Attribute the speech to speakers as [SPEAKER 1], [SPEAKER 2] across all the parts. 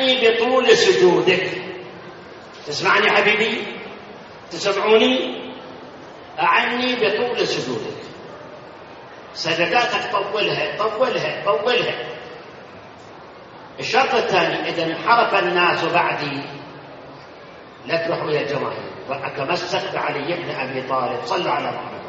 [SPEAKER 1] أعني بطول سجودك. تسمعني حبيبي؟ تسمعوني؟ أعني بطول سجودك، سجداتك طولها طولها طولها. الشرط الثاني، إذا انحرف الناس بعدي لا تروحوا يا جماعة، وأتمسك بعلي بن أبي طالب. صلوا على محمد.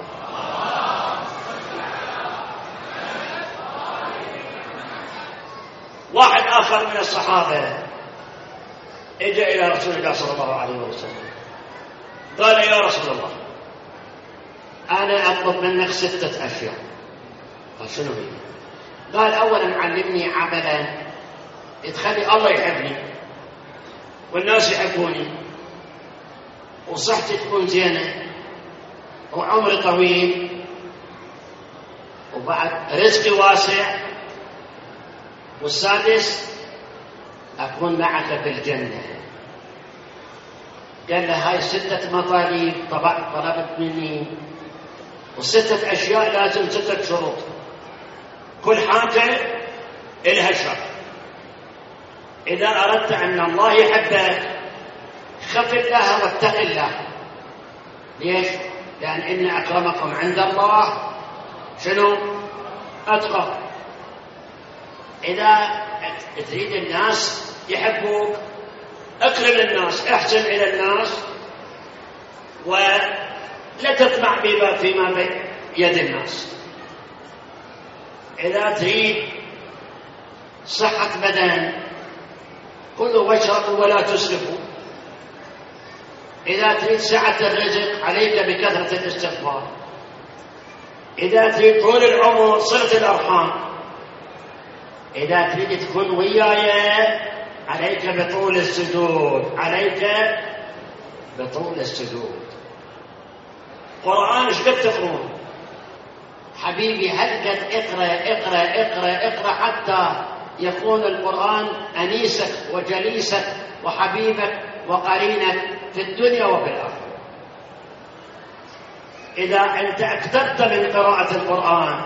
[SPEAKER 1] واحد آخر من الصحابة اجى إلى رسول الله صلى الله عليه وسلم قال: يا رسول الله، أنا أطلب منك 6 أشياء. قال: شنو هي؟ قال: أولا علمني عملا تخلي الله يحبني والناس يحبوني وصحتي تكون زينة وعمري طويل وبعد رزقي واسع، والسادس أكون معك في الجنة. قال له: هاي 6 مطالب طلبت مني، و6 أشياء لازم 6 شروط، كل حاجة إلها شرط. إذا أردت أن الله يحبك خف الله واتق الله. ليش؟ لأن إن أكرمكم عند الله شنو؟ أتقى. إذا تريد الناس يحبوك أكرم الناس، احسن إلى الناس، ولا تطمع فيما بيد الناس. إذا تريد صحة بدن كلوا واشربوا ولا تسرفوا. إذا تريد سعة الرزق عليك بكثرة الاستغفار. إذا تريد طول العمر صلة الأرحام. إذا تريد تكون وياي عليك بطول السجود، عليك بطول السجود. قرآن ايش قد تقرون حبيبي؟ هل قد اقرأ اقرأ اقرأ اقرأ حتى يكون القرآن أنيسك وجليسك وحبيبك وقرينك في الدنيا وفي الآخرة. إذا أنت اكتبت من قراءة القرآن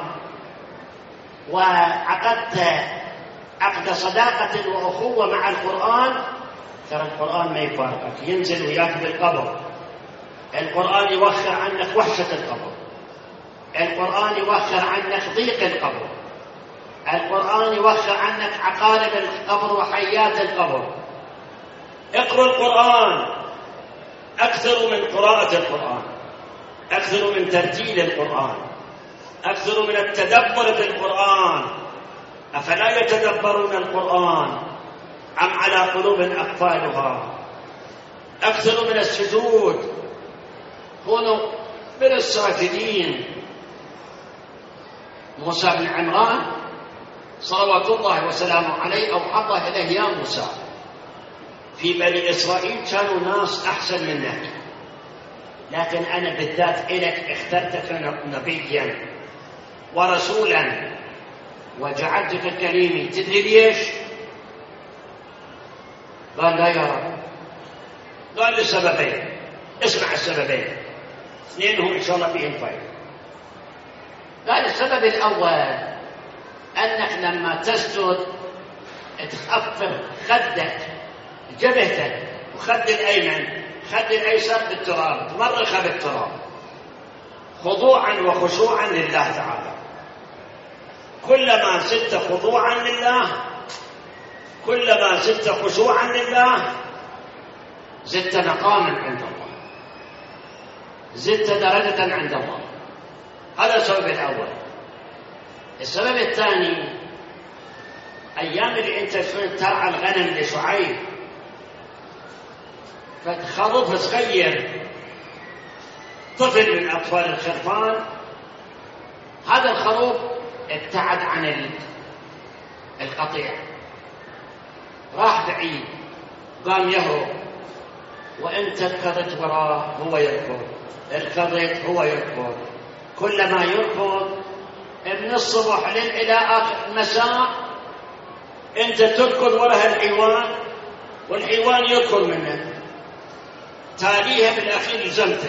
[SPEAKER 1] وعقدت عقد صداقة وأخوة مع القرآن، ترى القرآن ما يفارقك، ينزل وياك بالقبر. القرآن يوخر عنك وحشة القبر، القرآن يوخر عنك ضيق القبر، القرآن يوخر عنك عقارب القبر وحيات القبر. اقرأوا القرآن، أكثروا من قراءة القرآن، أكثروا من ترتيل القرآن، أكثروا من التدبر في القرآن. أفلا يتدبرون القرآن أم على قلوب أقفالها؟ أكثروا من السجود، كونوا من الساجدين. موسى بن عمران صلوات الله وسلامه عليه أوحى إليه: يا موسى، في بني إسرائيل كانوا ناس أحسن منك، لكن أنا بالذات إليك اخترتك نبيا ورسولا وجعلتك كليمي. تدري ليش؟ قال: لا يا رب. قال: لسببين. اسمع السببين، 2 هم إن شاء الله فيهم فايدة. قال: السبب الأول أنك لما تسجد تخفض خدك جبهتك وخد الأيمن خد الأيسر بالتراب، تمرخها بالتراب خضوعا وخشوعا لله تعالى. كلما زدت خضوعا لله، كلما زدت خشوعا لله، زدت مقاما عند الله، زدت درجة عند الله. هذا السبب الأول. السبب الثاني، أيام اللي أنت كنت ترعى الغنم لشعيب، فخروف صغير طفل من أطفال الخرفان، هذا الخروف ابتعد عن القطيع، راح بعيد، قام يهرب، وأنت ركضت وراه هو يركض، ركضت هو يركض. كلما يركض من الصبح إلى آخر المساء أنت تركض وراء الحيوان والحيوان يركض منك، تاليها بالأخير لزمته.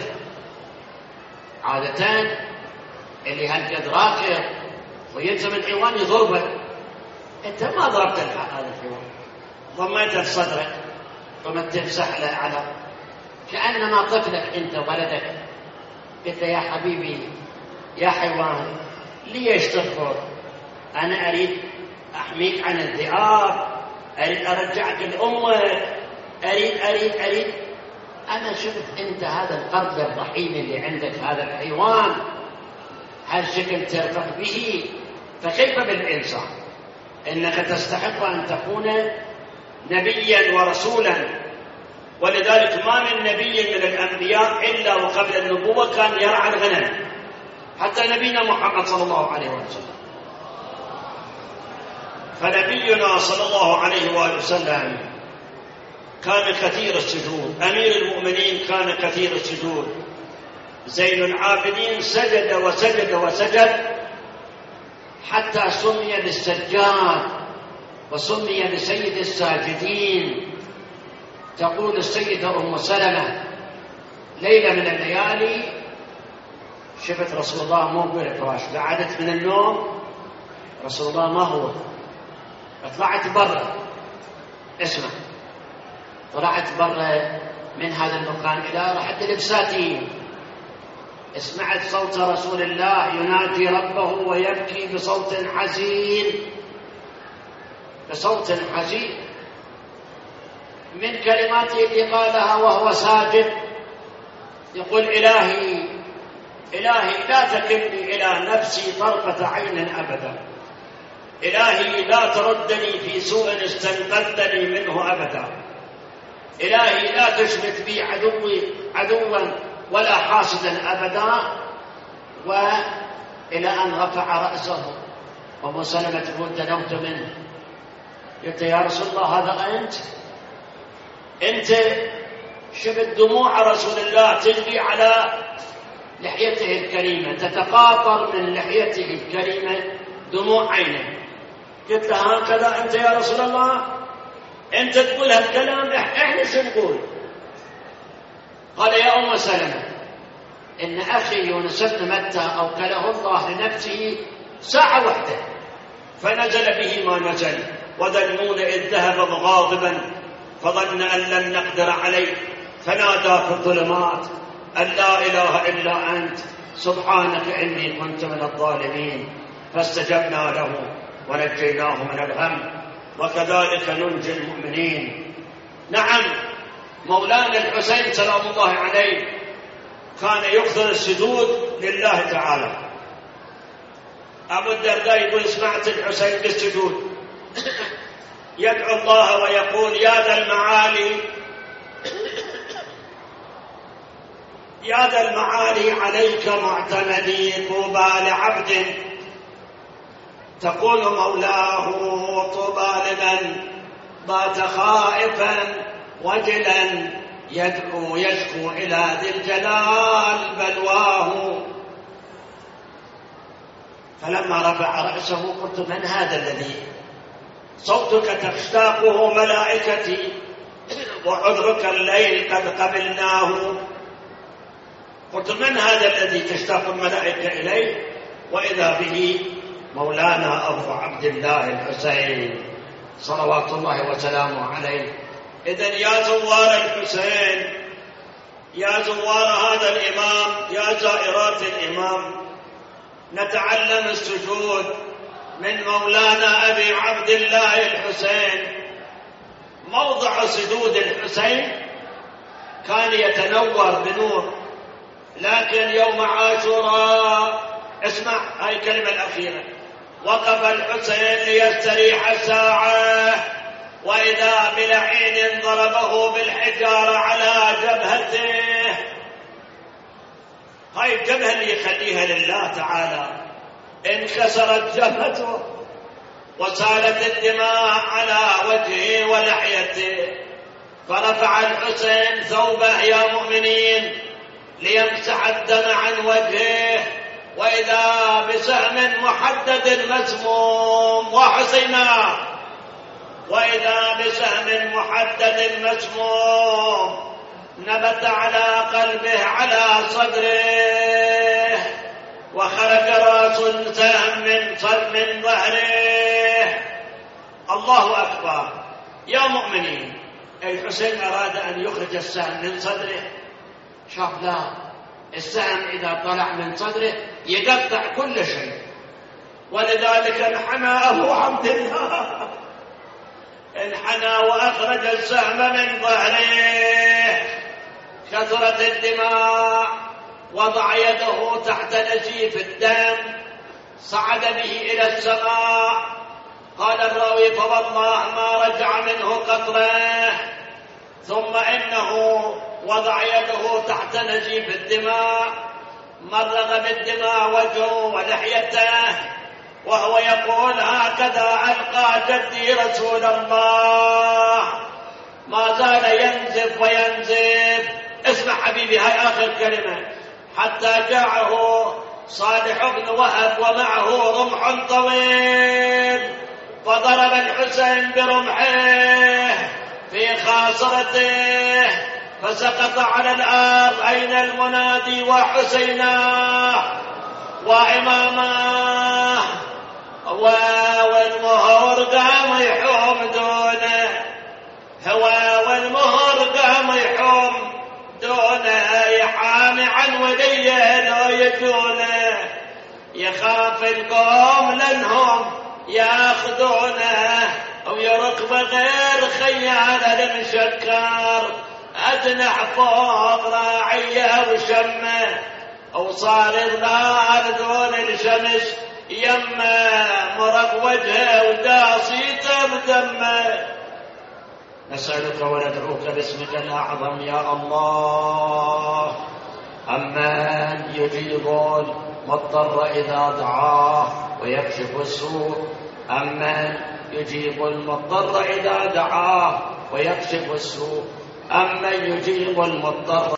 [SPEAKER 1] عادة اللي هالقد راكض ويلزم الحيوان يضربه، أنت ما ضربت هذا الحيوان، ضميته لصدرك ثم تمسح له على كأنما طفلك أنت ولدك. قلت له يا حبيبي يا حيوان ليش تكفر؟ أنا أريد أحميك عن الذئاب، أريد أرجعك لأمك، أريد. أنا شفت أنت هذا القرد الرحيم اللي عندك، هذا الحيوان هالشكل ترفق به، فكيف بالإنسان؟ إنك تستحق أن تكون نبيا ورسولا، ولذلك ما من نبي من الأنبياء إلا وقبل النبوة كان يرعى الغنم، حتى نبينا محمد صلى الله عليه وسلم. فنبينا صلى الله عليه وآله وسلم كان كثير السجود، أمير المؤمنين كان كثير السجود، زين العابدين سجد وسجد وسجد حتى سمي بالسجاد وسمي بسيد الساجدين. تقول السيدة أم سلمة ليلة من الليالي شفت رسول الله مو بالفراش، قعدت من النوم، رسول الله ما هو، طلعت برا، اسمع، طلعت برا من هذا المكان إلى رحت لبساتي، سمعت صوت رسول الله ينادي ربه ويبكي بصوت حزين، بصوت حزين، من كلماته اللي قالها وهو ساجد يقول إلهي لا تكلني إلى نفسي طرفة عين أبدا، إلهي لا تردني في سوء استنقذتني منه أبدا، إلهي لا تشمت بي عدوا ولا حاسدا أبدا. وإلى أن رفع رأسه أبو سلمة تقول دنوت منه، قلت يا رسول الله هذا أنت شفت دموع رسول الله تجري على لحيته الكريمة، تتقاطر من لحيته الكريمة دموع عينه. قلت له هكذا أنت يا رسول الله؟ أنت تقول هالكلام، إحنا شو نقول؟ قال يا أم سلمة إن أخي يونس بن متى أوكله الله لنفسه ساعة واحدة فنزل به ما نزل، وذنون إذ ذهب غاضبا فظن أن لن نقدر عليه فنادى في الظلمات أن لا إله إلا أنت سبحانك إني كنت من الظالمين، فاستجبنا له ونجيناه من الغم وكذلك ننجي المؤمنين. نعم، مولانا الحسين سلام الله عليه كان يكثر السجود لله تعالى. أبو الدرداء يقول سمعت الحسين بالسجود يدعو الله ويقول يا ذا المعالي عليك معتمدي، طوبى لعبد تقول مولاه، طوبى لمن بات خائفا وجلا يدعو يشكو إلى ذي الجلال بلواه. فلما رفع رأسه قلت من هذا الذي صوتك تشتاقه ملائكتي وعذرك الليل قد قبلناه؟ قلت من هذا الذي تشتاق الملائكة إليه؟ وإذا به مولانا أبو عبد الله الحسين صلوات الله وسلامه عليه. إذن يا زوار الحسين، يا زوار هذا الإمام، يا زائرات الإمام، نتعلم السجود من مولانا أبي عبد الله الحسين. موضع سجود الحسين كان يتنور بنور، لكن يوم عاشوراء اسمع هاي الكلمة الأخيرة، وقف الحسين ليستريح ساعة وإذا بلعين ضربه بالحجارة على جبهته. هاي الجبهة اللي يخليها لله تعالى انكسرت جبهته وسالت الدماء على وجهه ولحيته، فرفع الحسين ثوبه يا مؤمنين ليمسح الدم عن وجهه، وإذا بسهم محدد مسموم وحسينا، وإذا بسهم محدد مسموم نبت على قلبه على صدره، وخرج راس سهم من ظهره. الله أكبر. يا مؤمنين، الحسين أراد أن يخرج السهم من صدره، شاف لا، السهم إذا طلع من صدره يقطع كل شيء، ولذلك انحنى أبو عبد الله، انحنى وأخرج السهم من ظهره، كثرت الدماء، وضع يده تحت نزيف الدم، صعد به إلى السماء. قال الراوي: فوالله ما رجع منه قطره. ثم إنه وضع يده تحت نزيف الدماء، مرغ بالدماء وجهه ولحيته، وهو يقول: هكذا ألقى جدي رسول الله. ما زال ينزف وينزف. اسمع حبيبي، هاي آخر كلمة. حتى جاءه صالح بن وهب ومعه رمح طويل، فضرب الحسين برمحه في خاصرته فسقط على الأرض. أين المنادي وحسيناه وإماماه؟ والمهر قام يحوم دونه، هو والمهر قام يحوم دونه، يحامي عن وليه لو يجونه، يخاف القوم لأنهم ياخذونه، ويركب غير خيال المشكر، أدنح فوق راعيه وشمه، وصار الظلال دون الشمس يمه، مرق وجهه وداصيته بدمه. نسألك وندعوك باسمك الأعظم يا الله، أمن يجيب المضطر إذا دعاه ويكشف السوء، أمن يجيب المضطر إذا دعاه ويكشف السوء، أمن يجيب المضطر